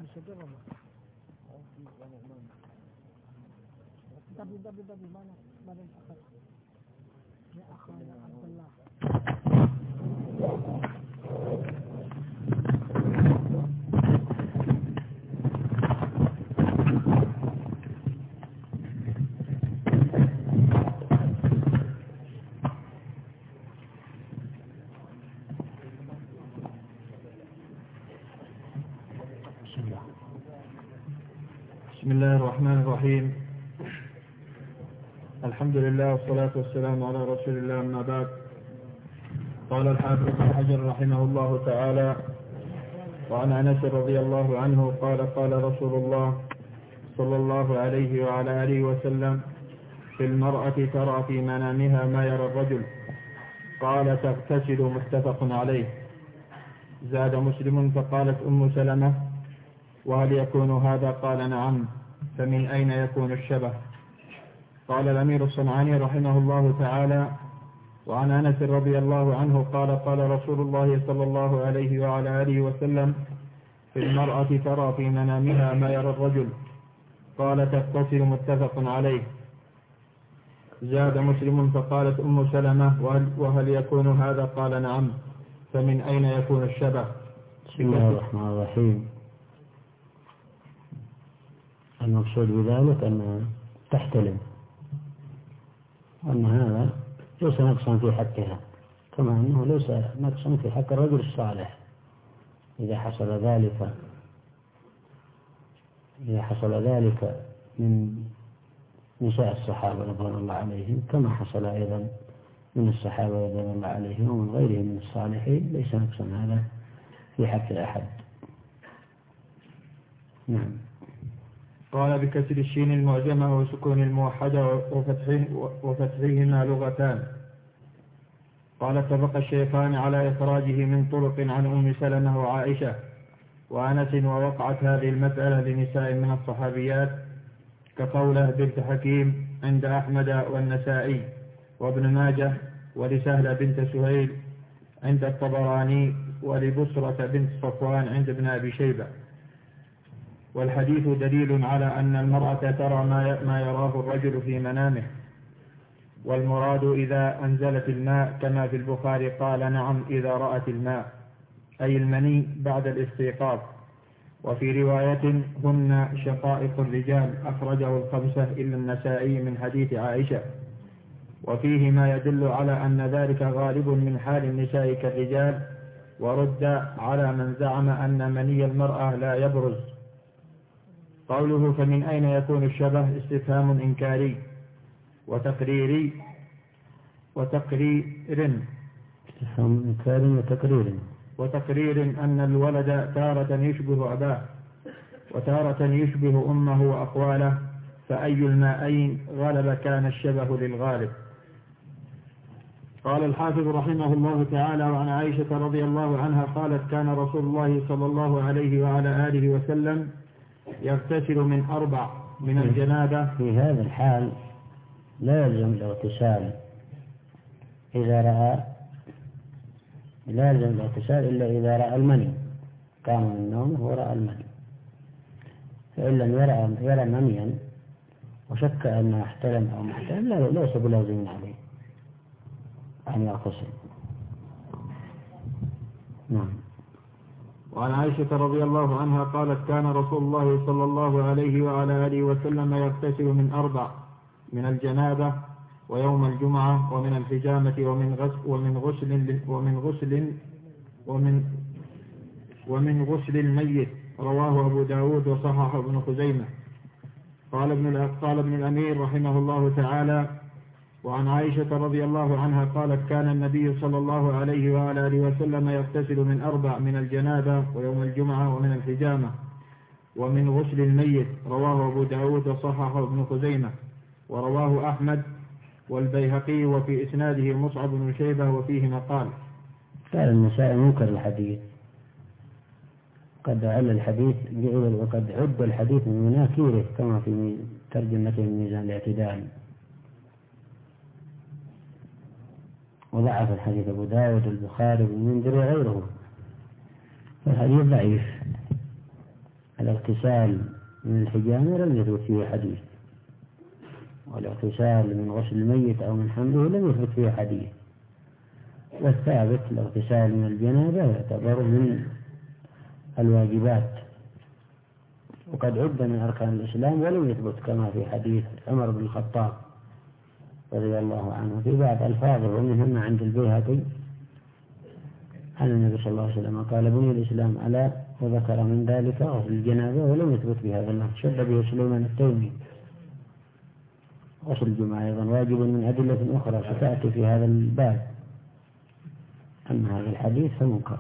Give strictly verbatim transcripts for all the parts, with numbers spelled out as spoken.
Tapi tapi tapi mana mana akar? Ya akar Abdullah. بسم الله الرحمن الرحيم. الحمد لله والصلاة والسلام على رسول الله. أما بعد، قال الحافظ ابن حجر رحمه الله تعالى: وعن أنس رضي الله عنه قال: قال رسول الله صلى الله عليه وعلى آله وسلم: في المرأة ترى في منامها ما يرى الرجل. قال: تغتسل. متفق عليه. زاد مسلم: فقالت أم سلمة: وهل يكون هذا؟ قال: نعم. فمن أين يكون الشبه؟ قال الأمير الصنعاني رحمه الله تعالى: وعن أنس رضي الله عنه قال: قال رسول الله صلى الله عليه وعلى آله وسلم: في المرأة ترى في منامها ما يرى الرجل. قال: تغتسل. متفق عليه. زاد مسلم: فقالت أم سلمة: وهل يكون هذا؟ قال: نعم. فمن أين يكون الشبه؟ بسم الله الرحمن الرحيم. المقصود بذلك أن تحتلم، وأن هذا ليس نقصا في حقها، كما أنه ليس نقصا في حق الرجل الصالح إذا حصل ذلك إذا حصل ذلك من نساء الصحابة رضوان الله عليهم، كما حصل أيضا من الصحابة رضوان الله عليهم ومن غيرهم من الصالحين. ليس نقصا هذا في حق أحد. نعم. قال: بكسر الشين المعجمة وسكون الموحدة وفتحهما لغتان. قال: اتفق الشيخان على إخراجه من طرق عن أم سلمة وعائشة وأنس، ووقعت هذه المسألة لنساء من الصحابيات كقوله بنت حكيم عند أحمد والنسائي وابن ماجه، ولسهلة بنت سهيل عند الطبراني، ولبصرة بنت صفوان عند ابن أبي شيبة. والحديث دليل على أن المرأة ترى ما يراه الرجل في منامه، والمراد إذا أنزلت الماء، كما في البخاري قال: نعم إذا رأت الماء، أي المني بعد الاستيقاظ. وفي رواية: هن شقائق الرجال، أخرجه الخمسة إلا النسائي من حديث عائشة. وفيه ما يدل على أن ذلك غالب من حال النساء كالرجال، ورد على من زعم أن مني المرأة لا يبرز. قوله: فمن أين يكون الشبه؟ استفهام إنكاري وتقريري وتقرير استفهام إنكاري وتقرير وتقرير أن الولد تارة يشبه أباه وتارة يشبه أمه وأقواله، فأي الماءين غلب كان الشبه للغالب. قال الحافظ رحمه الله تعالى: وعن عائشة رضي الله عنها قالت: كان رسول الله صلى الله عليه وعلى آله وسلم يغتسل من أربع: من الجنابة. في هذا الحال لا يلزم الاغتسال إذا رأى لا يلزم الاغتسال إلا إذا رأى المني، قام من النوم ورأى المني. فإن لم يرى يرى منيا وشك أنه احتلم أو ما احتلم، لا ليس بلازم عليه أن يغتسل. نعم. وعن عائشة رضي الله عنها قالت: كان رسول الله صلى الله عليه وعلى آله وسلم يغتسل من أربع: من الجنابة، ويوم الجمعة، ومن الحجامة، ومن غسل ومن غسل ومن غسل ومن ومن غسل الميت. رواه أبو داود وصححه ابن خزيمة. قال ابن قال ابن الأمير رحمه الله تعالى: وعن عائشة رضي الله عنها قالت: كان النبي صلى الله عليه وعلى آله وسلم يغتسل من أربع: من الجنابة، ويوم الجمعة، ومن الحجامة، ومن غسل الميت. رواه أبو داود وصححه ابن خزيمة، ورواه أحمد والبيهقي، وفي إسناده مصعب بن شيبة، وفيه مقال. قال النسائي منكر الحديث، قد عل الحديث وقد عد الحديث من مناكيره، كما في ترجمته من ميزان الاعتدال. وضعف الحديث أبو داود والبخاري والمنذري وغيره، فالحديث ضعيف. الاغتسال من الحجامة لم يثبت فيه حديث، والاغتسال من غسل الميت أو من حمله لم يثبت فيه حديث. والثابت الاغتسال من الجنابة يعتبر من الواجبات، وقد عد من أركان الإسلام ولم يثبت كما في حديث عمر بن الخطاب رضي الله عنه في بعض ألفاظه، ومنهم عند البيهقي عن النبي صلى الله عليه وسلم قال: بني الإسلام ألا، وذكر من ذلك غسل الجنابة، ولم يثبت بهذا اللفظ. شد به سليمان التيمي. غسل الجمعة أيضا واجب من أدلة أخرى ستأتي في هذا الباب، أما هذا الحديث فمنكر.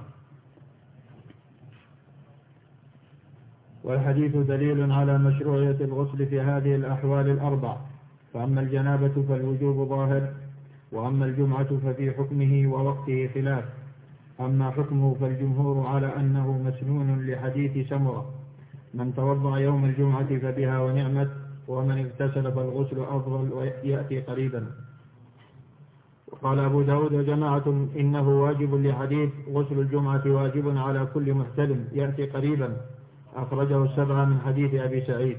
والحديث دليل على مشروعية الغسل في هذه الأحوال الأربع، فأما الجنابة فالوجوب ظاهر، وأما الجمعة ففي حكمه ووقته خلاف. أما حكمه فالجمهور على أنه مسنون لحديث سمرة: من توضأ يوم الجمعة فبها ونعمت، ومن اغتسل فالغسل أفضل ويأتي قريبا. وقال أبو داود وجماعة: إنه واجب لحديث غسل الجمعة واجب على كل محتلم يأتي قريبا، أخرجه السبعة من حديث أبي سعيد.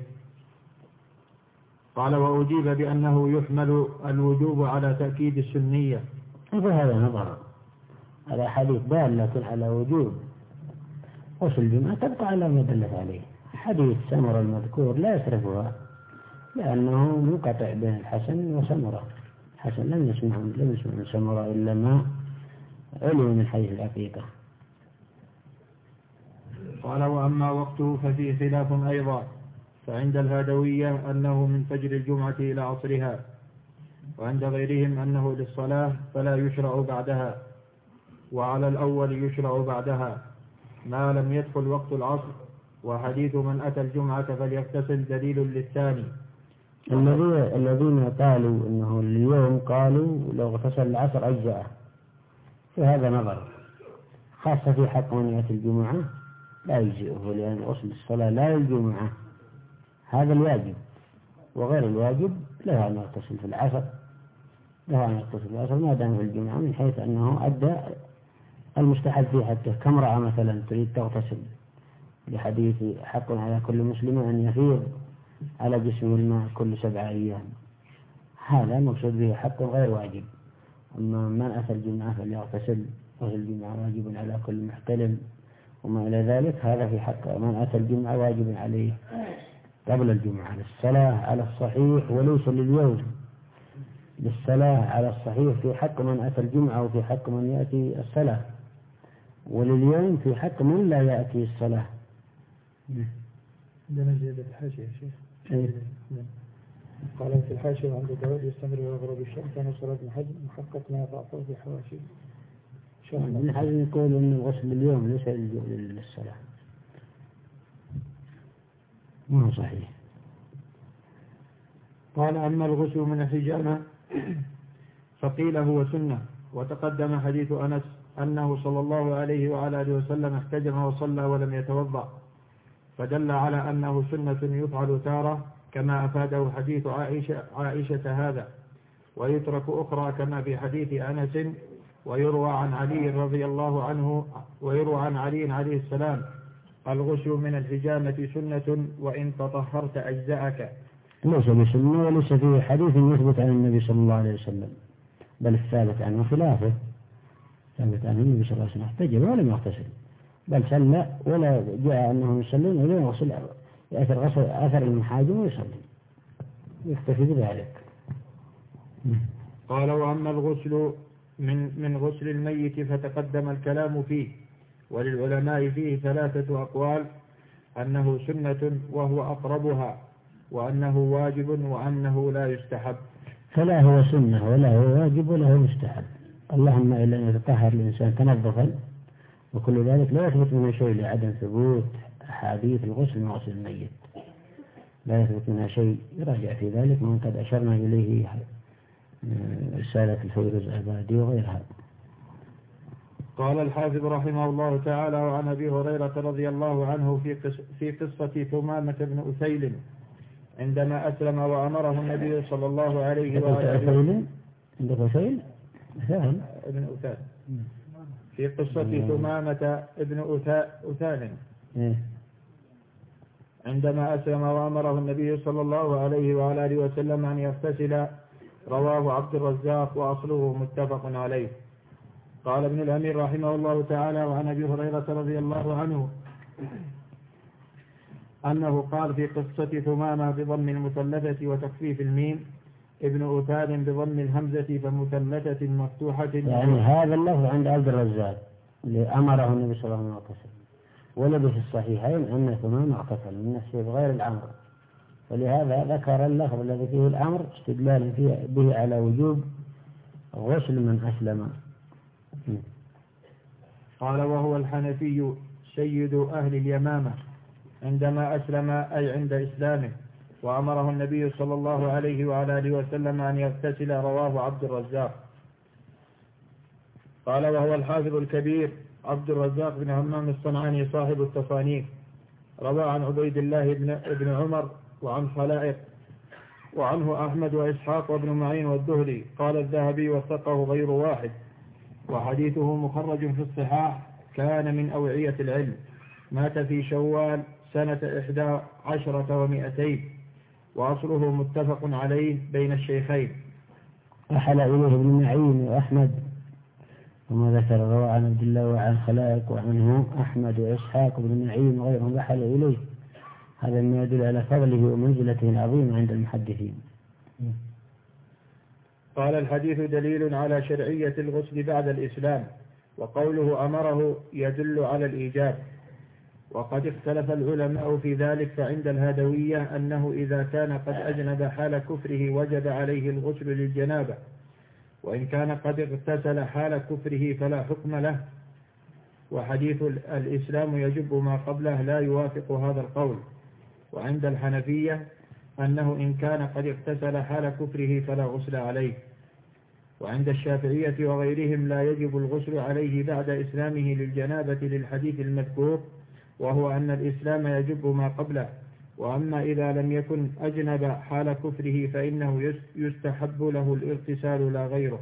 قال: وأجيب بأنه يحمل الوجوب على تأكيد السنية. هذا نظر، هذا حديث دالة على وجوب غسل الجمعة تبقى على ما دلت عليه. حديث سمرة المذكور لا يصرفها، لأنه منقطع بين الحسن وسمرة. الحسن لم يسمع لم يسمع من سمرة إلا ما علم من حيث الحقيقة. قال: وأما وقته ففيه خلاف أيضا، فعند الهادوية أنه من فجر الجمعة إلى عصرها، وعند غيرهم أنه للصلاة فلا يشرع بعدها، وعلى الأول يشرع بعدها ما لم يدخل وقت العصر. وحديث من أتى الجمعة فليغتسل دليل للثاني. الذين قالوا إنه اليوم قالوا لو اغتسل العصر أجزأه، في هذا نظر، خاصة في حق من يأتي الجمعة لا يجزئه، لأن أصل الصلاة لا الجمعة، هذا الواجب، وغير الواجب له أن يغتسل في العصر، له أن يغتسل في العصر ما دام في الجمعة، من حيث أنه أدى المستحب فيه حتى كامرأة مثلا تريد تغتسل، لحديث حق على كل مسلم أن يفيض على جسمه الماء كل سبعة أيام، هذا مقصود به حق غير واجب. أما من أتى الجمعة فليغتسل، غسل الجمعة واجب على كل محتلم وما إلى ذلك، هذا في حق من أتى الجمعة واجب عليه قبل الجمعة للصلاة على الصحيح، وليس لليوم، للصلاة على الصحيح في حق من أتى الجمعة وفي حق من يأتي الصلاة، ولليوم في حق من لا يأتي الصلاة. عندنا زيادة الحاشية يا شيخ. إيه؟ قال في الحاشية عند داود يستمر ويغرب الشمس عن صلاة الحج محقق ما يضعفه في حواشي. ابن حزم يقول إن الغسل اليوم ليس للصلاة، ما صحيح. قال: أما الغسل من الحجامة فقيل هو سنة، وتقدم حديث أنس أنه صلى الله عليه وعلى آله وسلم احتجم وصلى ولم يتوضأ، فدل على أنه سنة يفعل تارة، كما أفاده حديث عائشة, عائشة هذا، ويترك أخرى كما في حديث أنس. ويروى عن علي رضي الله عنه ويروى عن علي عليه السلام: الغسل من الحجامة سنة وإن تطهرت أجزأك. ليس بسنة وليس فيه حديث يثبت عن النبي صلى الله عليه وسلم، بل الثابت عنه خلافه. ثابت عن النبي صلى الله عليه وسلم احتجب ولم يغتسل، بل صلى ولا جاء أنه يصلي ولم يغسل، يأثر غسل أثر المحاجم ويصلي، يكتفي بذلك. قال: وأما الغسل من من غسل الميت فتقدم الكلام فيه، وللعلماء فيه ثلاثة أقوال: أنه سنة وهو أقربها، وأنه واجب، وأنه لا يستحب. فلا هو سنة ولا هو واجب ولا هو مستحب، اللهم إلا أن يتطهر الإنسان تنظفا، وكل ذلك لا يثبت منها شيء لعدم ثبوت أحاديث الغسل من غسل الميت، لا يثبت منها شيء. يراجع في ذلك من قد أشرنا إليه رسالة الفيروز عبادي وغيرها. قال الحافظ رحمه الله تعالى: وعن أبي هريرة رضي الله عنه في في قصة ثمامة بن أثيل عندما أسلم وأمره النبي صلى الله عليه وآله وسلم. عندك أثيل؟ أثال ابن أثال. في قصة ثمامة ابن أثال. عندما أسلم وأمره النبي صلى الله عليه وعلى آله وسلم أن يغتسل، رواه عبد الرزاق وأصله متفق عليه. قال ابن الأمير رحمه الله تعالى: وعن أبي هريرة رضي الله عنه أنه قال في قصة ثمامة بضم المثلثة وتخفيف الميم، ابن أتاد بضم الهمزة فمثلثة مفتوحة. يعني هذا اللفظ عند عبد الرزاق اللي أمره النبي صلى الله عليه وسلم، ولد في الصحيحين أن ثمامة اغتسل من نفسه بغير الأمر، ولهذا ذكر اللفظ الذي فيه الأمر استدلالا فيه به على وجوب غسل من أسلم. قال: وهو الحنفي سيد أهل اليمامة عندما أسلم، أي عند إسلامه، وأمره النبي صلى الله عليه وعلى آله وسلم أن يغتسل، رواه عبد الرزاق. قال: وهو الحافظ الكبير عبد الرزاق بن همام الصنعاني صاحب التصانيف، روى عن عبيد الله بن, بن عمر وعن خلائق، وعنه أحمد وإسحاق وابن معين والدهلي. قال الذهبي: وثقه غير واحد، وحديثه مخرج في الصحاح، كان من أوعية العلم، مات في شوال سنة إحدى عشرة ومئتين، وأصله متفق عليه بين الشيخين. أحل إليه ابن معين وأحمد، وما ذكر روى عن عبد الله وعن خلائق، وعنه أحمد وإسحاق بن معين وغيرهم أحل إليه. هذا ما يدل على فضله ومنزلته العظيمة عند المحدثين. قال: الحديث دليل على شرعية الغسل بعد الإسلام، وقوله أمره يدل على الإيجاب، وقد اختلف العلماء في ذلك، فعند الهدوية أنه إذا كان قد أجنب حال كفره وجب عليه الغسل للجنابة، وإن كان قد اغتسل حال كفره فلا حكم له، وحديث الإسلام يجب ما قبله لا يوافق هذا القول. وعند الحنفية أنه إن كان قد اغتسل حال كفره فلا غسل عليه. وعند الشافعية وغيرهم لا يجب الغسل عليه بعد إسلامه للجنابة، للحديث المذكور، وهو أن الإسلام يجب ما قبله. وأما إذا لم يكن أجنب حال كفره فإنه يستحب له الاغتسال لا غيره.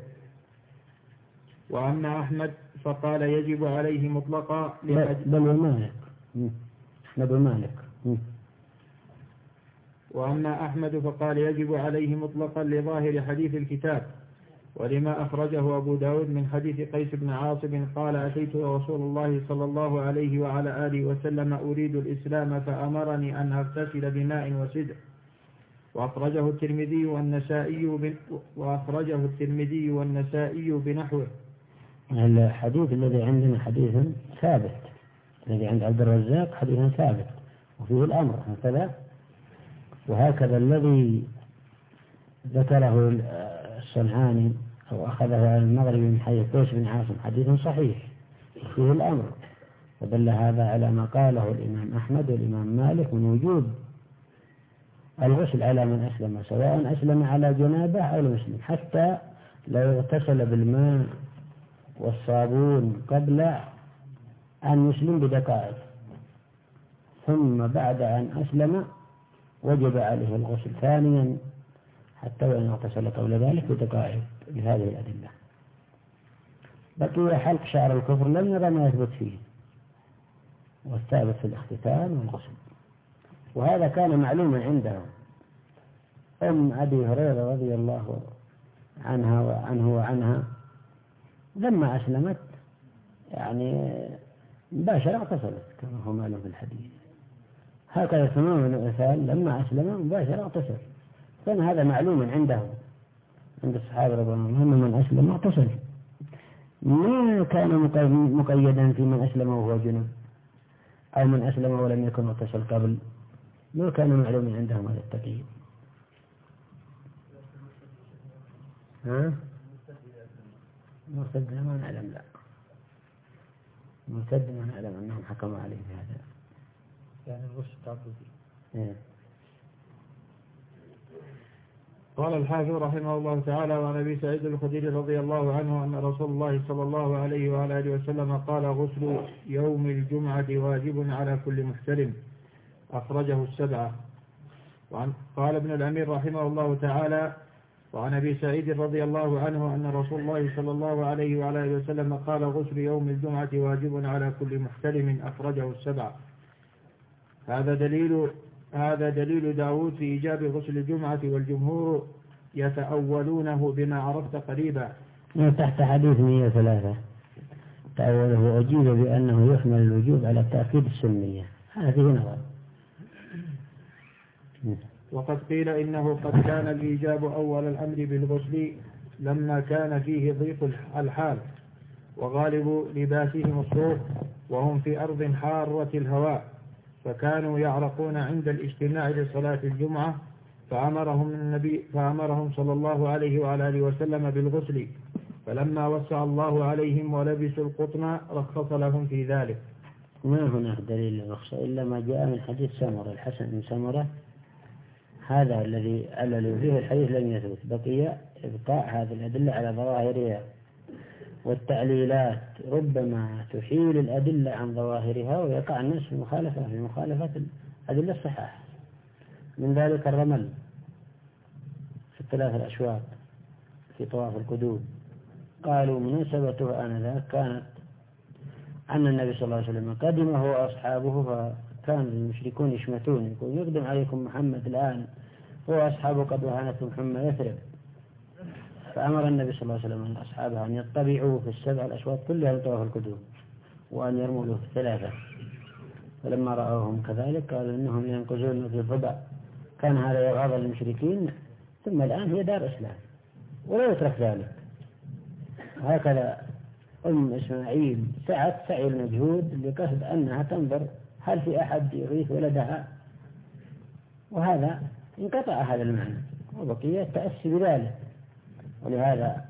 وأما أحمد فقال يجب عليه مطلقا، بل ومالك أحمد ومالك وأما أحمد فقال يجب عليه مطلقا لظاهر حديث الكتاب، ولما أخرجه أبو داود من حديث قيس بن عاصم قال: أتيت رسول الله صلى الله عليه وعلى آله وسلم أريد الإسلام فأمرني أن أغتسل بماء وسدر. وأخرجه الترمذي والنسائي وأخرجه الترمذي والنسائي بنحوه. الحديث الذي عندنا حديث ثابت، الذي عند عبد الرزاق حديث ثابت وفيه الأمر هكذا، وهكذا الذي ذكره الصنعاني أو أخذه على المغرب من حديث قيس بن عاصم حديث صحيح فيه الأمر، ودل هذا على ما قاله الإمام أحمد والإمام مالك من وجوب الغسل على من أسلم، سواء أسلم على جنابه أو المسلم، حتى لو اغتسل بالماء والصابون قبل أن يسلم بدقائق، ثم بعد أن أسلم وجب عليه الغسل ثانيا حتى وإن اغتسل قبل ذلك بدقائق، لهذه الأدلة. بقي حلق شعر الكفر لم نرى ما يثبت فيه، والثابت في الاختتان والغسل، وهذا كان معلوما عندهم. أم أبي هريرة رضي الله عنها وعنه وعنها لما أسلمت يعني مباشرة اغتسلت كما هو معلوم في الحديث، هكذا تمام الأثال لما أسلم مباشرة اغتسل، كان هذا معلوما عندهم عند الصحابة رضي الله عنهم، من أسلم اغتسل، ما كان مقيدا في من أسلم وهو جنب أو من أسلم ولم يكن اغتسل قبل، ما كان معلوما عندهم هذا التقييد. ها؟ مرتد ما نعلم، لا مرتد ما نعلم أنهم حكموا عليه بهذا، يعني الغش التعبدي. إيه. قال الحافظ رحمه الله تعالى: وعن أبي سعيد الخدري رضي الله عنه أن رسول الله صلى الله عليه وعلى آله وسلم قال: غسل يوم الجمعة واجب على كل محتلم، أخرجه السبعة. وعن قال ابن الأمير رحمه الله تعالى: وعن أبي سعيد رضي الله عنه أن رسول الله صلى الله عليه وعلى آله وسلم قال: غسل يوم الجمعة واجب على كل محتلم، أخرجه السبعة. هذا دليل هذا دليل داود في إيجاب غسل الجمعة، والجمهور يتأولونه بما عرفت قريبا. تحت حديث مئة وثلاثة تأوله أجيب بأنه يحمل الوجوب على تأكيد السنية، هذه نظر. وقد قيل إنه قد كان الإيجاب أول الأمر بالغسل لما كان فيه ضيق الحال وغالب لباسهم الصوف وهم في أرض حارة الهواء، فكانوا يعرقون عند الاجتماع لصلاة الجمعة، فأمرهم النبي فأمرهم صلى الله عليه وعلى آله وسلم بالغسل، فلما وسع الله عليهم ولبسوا القطن رخص لهم في ذلك. ما هناك دليل للرخصة إلا ما جاء من حديث سمرة الحسن بن سمرة، هذا الذي علل فيه الحديث لم يثبت، بقي إبقاء هذه الأدلة على ظواهرها، والتعليلات ربما تحيل الأدلة عن ظواهرها ويقع الناس في مخالفة في مخالفة الأدلة الصحاح. من ذلك الرمل في الثلاث الأشواط في طواف القدوم، قالوا مناسبته آنذاك كانت أن النبي صلى الله عليه وسلم قدم هو وأصحابه، فكان المشركون يشمتون يقول يقدم عليكم محمد الآن هو أصحابه قد وهانتهم حمى يثرب، فأمر النبي صلى الله عليه وسلم من أصحابه أن يطبعوا في السبع الأشواط كلها لطواف القدوم وأن يرموا له ثلاثة، فلما رأوهم كذلك قالوا إنهم ينقزون في الضبع، كان هذا يغاظ المشركين، ثم الآن هي دار إسلام ولا يترك ذلك. هكذا أم إسماعيل سعت سعي المجهود بقصد أنها تنظر هل في أحد يغيث ولدها، وهذا انقطع هذا المعنى وبقي التأسي بذلك. ولهذا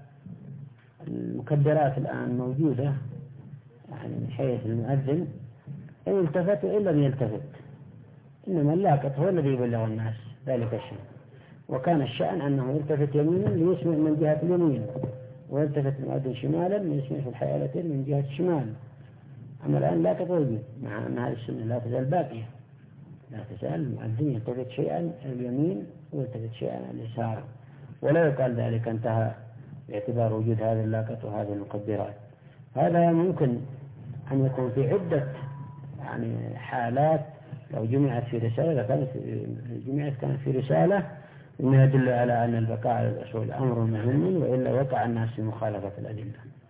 المكبرات الآن موجودة، يعني من حيث المؤذن إن التفت وإن لم يلتفت، إنما اللاقط هو الذي يبلغ الناس ذلك الشيء، وكان الشأن أنه يلتفت يمينا ليسمع من جهة اليمين، ويلتفت المؤذن شمالا ليسمع في الحيالتين من جهة الشمال. أما الآن لا تطوجه، مع أن هذه السنة لا تزال باقية، لا تزال المؤذن يلتفت شيئا اليمين ويلتفت شيئا اليسار، ولا يقال ذلك انتهى باعتبار وجود هذا اللاقط وهذه المقدرات. هذا ممكن أن يكون في عدة يعني حالات، لو جمعت في رسالة كانت جمعت كانت في رسالة إنه يدل على أن البقاء على الأصول أمر مهم، وإلا وقع الناس في مخالفة الأدلة.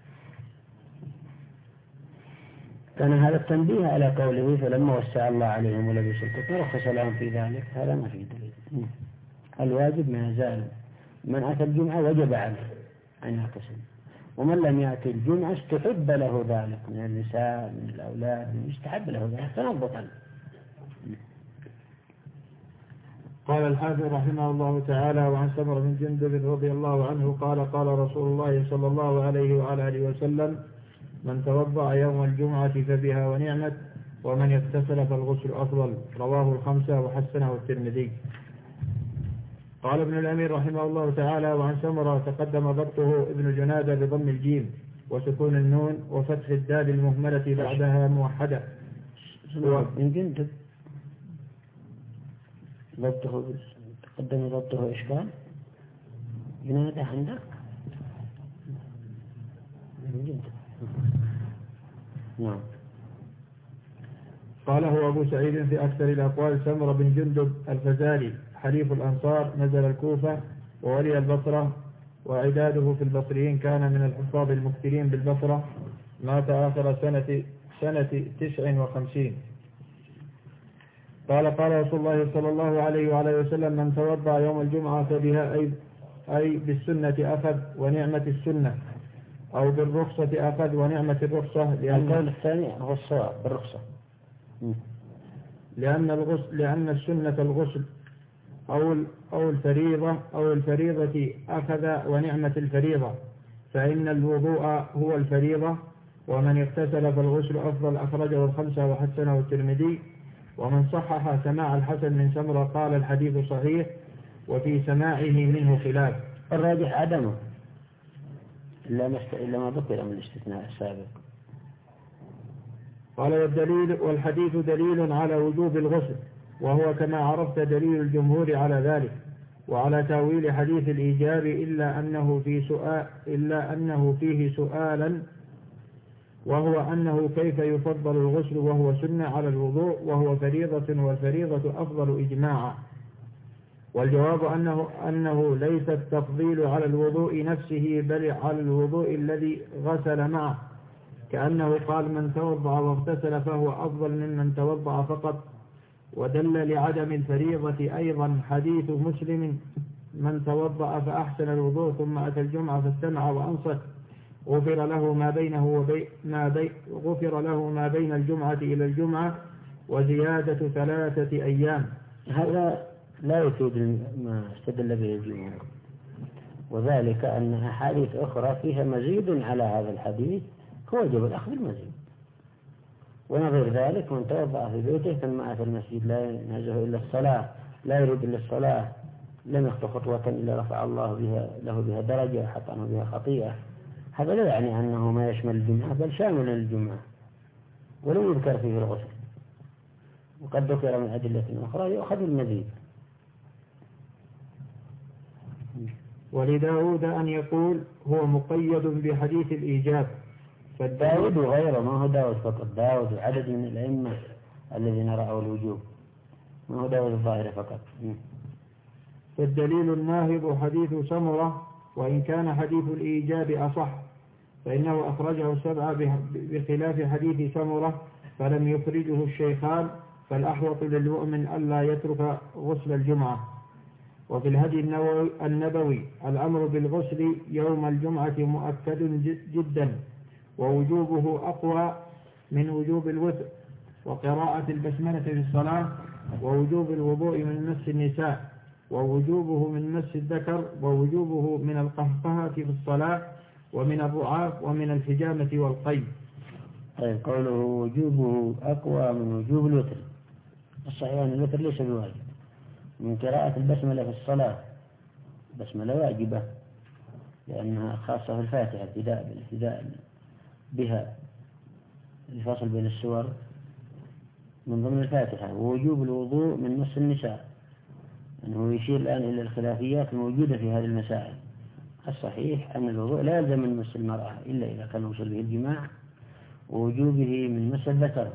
كان هذا التنبيه على قوله فلما وسع الله عليهم ولبسوا القطن رخص لهم في ذلك، هذا ما فيه دليل. الواجب ما يزال من أتى الجمعة وجب عليه أن يغتسل، ومن لم يأتي الجمعة استحب له ذلك من النساء من الأولاد، استحب له ذلك تنظفا. قال الحافظ رحمه الله تعالى: وعن سمرة بن جندب رضي الله عنه قال قال رسول الله صلى الله عليه وعلى آله وسلم: من توضأ يوم الجمعة فبها ونعمت، ومن اغتسل فالغسل أفضل. رواه الخمسة وحسنه الترمذي. قال ابن الأمير رحمه الله تعالى: وعن سمرة تقدم ضبطه ابن جنادة بضم الجيم وسكون النون وفتح الدال المهملة بعدها موحدة. من جندب ضبطه تقدم ضبطه إيش كان؟ جنادة عندك؟ من جندب. نعم. قاله أبو سعيد في أكثر الأقوال: سمرة بن جندب الفزاري حليف الأنصار، نزل الكوفة وولي البصرة، وعداده في البصريين كان من الحفاظ المكثرين بالبصرة، مات آخر سنة سنة تسع وخمسين. قال قال رسول الله صلى الله عليه وعلى وسلم: من توضأ يوم الجمعة فبها أي, أي بالسنة أخذ ونعمة السنة، أو بالرخصة أخذ ونعمة الرخصة، لأن القول الثاني هو الصواب بالرخصة، لأن الغسل لأن السنة الغسل أو أو الفريضة أو الفريضة أخذ ونعمة الفريضة، فإن الوضوء هو الفريضة، ومن اغتسل فالغسل أفضل. أخرجه الخمسة وحسنه الترمذي. ومن صحح سماع الحسن من سمرة قال الحديث صحيح، وفي سماعه منه خلاف. الراجح عدمه إلا ما إلا ما ذكر من الاستثناء السابق. قال: والدليل والحديث دليل على وجوب الغسل، وهو كما عرفت دليل الجمهور على ذلك، وعلى تأويل حديث الإيجاب، إلا أنه في سؤال إلا أنه فيه سؤالا وهو أنه كيف يفضل الغسل وهو سنة على الوضوء وهو فريضة، والفريضة أفضل إجماعا. والجواب أنه, أنه ليس التفضيل على الوضوء نفسه بل على الوضوء الذي غسل معه، كأنه قال من توضأ واغتسل فهو أفضل ممن توضأ فقط. ودل لعدم الفريضة أيضا حديث مسلم من توضأ فأحسن الوضوء ثم أتى الجمعة فاستمع وأنصت غفر له ما بينه وبين ما بي غفر له ما بين الجمعة إلى الجمعة وزيادة ثلاثة أيام. هذا لا يفيد ما استدل به الجمهور، وذلك أن أحاديث أخرى فيها مزيد على هذا الحديث فوجب الأخذ المزيد. ونظير ذلك من توضأ في بيته ثم أتى المسجد لا ينهزه إلا الصلاة، لا يريد إلا الصلاة، لم يخطو خطوة إلا رفع الله بها له بها درجة حتى عنه بها خطيئة. هذا لا يعني أنه ما يشمل الجمعة بل شامل للجمعة، ولم يذكر فيه الغسل، وقد ذكر من أدلة أخرى يأخذ المزيد. ولداود أن يقول هو مقيد بحديث الإيجاب. فالداود وغيره، ما هو داود فقط، داود وعدد من الأئمة الذين رأوا الوجوب، ما هو داود الظاهر فقط. فالدليل الناهض حديث سمرة، وإن كان حديث الإيجاب أصح فإنه أخرجه السبعة بخلاف حديث سمرة فلم يخرجه الشيخان، فالأحوط للمؤمن ألا يترك غسل الجمعة. وفي الهدي النبوي الأمر بالغسل يوم الجمعة مؤكد جدا، ووجوبه أقوى من وجوب الوتر، وقراءة البسملة في الصلاة، ووجوب الوضوء من مس النساء، ووجوبه من مس الذكر، ووجوبه من القهقهة في الصلاة، ومن الرعاف، ومن الحجامة والقيء. طيب قوله وجوبه أقوى من وجوب الوتر، الصحيح أن الوتر ليس بواجب. من قراءة البسملة في الصلاة، البسملة واجبة لأنها خاصة في الفاتحة، ابتداء بالابتداء بها، الفصل بين السور من ضمن الفاتحة. ووجوب الوضوء من مس النساء، أنه يشير الآن إلى الخلافيات الموجودة في هذه المسائل. الصحيح أن الوضوء لا يلزم من مس المرأة إلا إذا كان وصل به الجماع، ووجوبه من مس الذكر،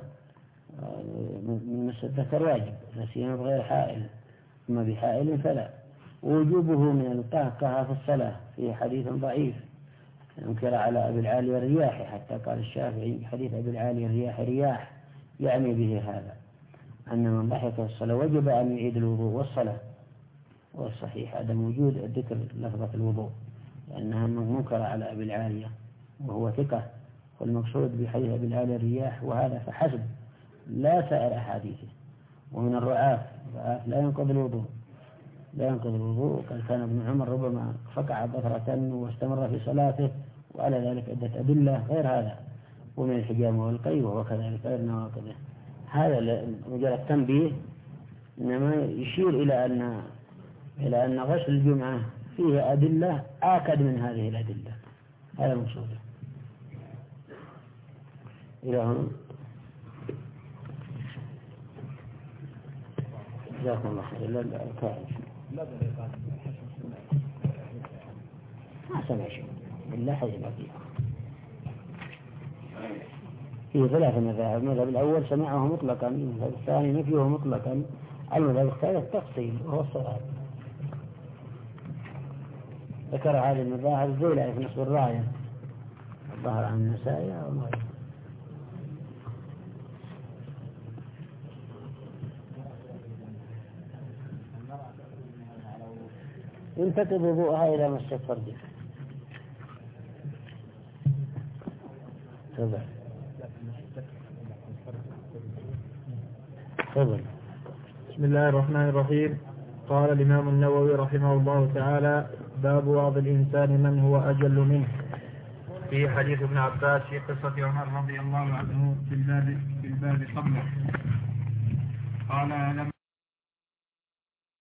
من مس الذكر واجب لا سيما بغير حائل، أما بحائل فلا. ووجوبه من القهقهة في الصلاة في حديث ضعيف انكر على أبي العالي الرياح، حتى قال الشافعي حديث أبي العالي الرياح رياح، يعني به هذا أن من ضحك في الصلاة وجب أن يعيد الوضوء والصلاة. والصحيح عدم وجود ذكر لفظة الوضوء لأنها منكر على أبي العالية وهو ثقة، والمقصود بحديث أبي العالي الرياح وهذا فحسب لا سائر أحاديثه. ومن الرعاف، الرعاف لا ينقض الوضوء، لا ينقض الوضوء. قال كان ابن عمر ربما فقع ظهرة واستمر في صلاته، وعلى ذلك عدة أدلة غير هذا. ومن الحجام والقيء وهو كذلك غير نواقضه. هذا مجرد تنبيه، إنما يشير إلى أن إلى أن غسل الجمعة فيه أدلة آكد من هذه الأدلة. هذا المقصود. إلى هنا جزاكم الله خير. لا لا كائن ما سمع شيء إلا حي بقية. في ثلاث مذاهب، المذهب الأول سمعه مطلقا، المذهب الثاني نفيه مطلقا، المذهب الثالث تفصيل وهو الصواب. ذكر هذه المذاهب الزيلة في نصب الراية الظهر عن النسائي وما غيره. ينتقض وضوءها إلى مست فرجه. تفضل تفضل. بسم الله الرحمن الرحيم. قال الإمام النووي رحمه الله تعالى: باب وعظ الإنسان من هو أجل منه. في حديث ابن عباس في قصة عمر رضي الله عنه في الباب في الباب قبله. قال: لما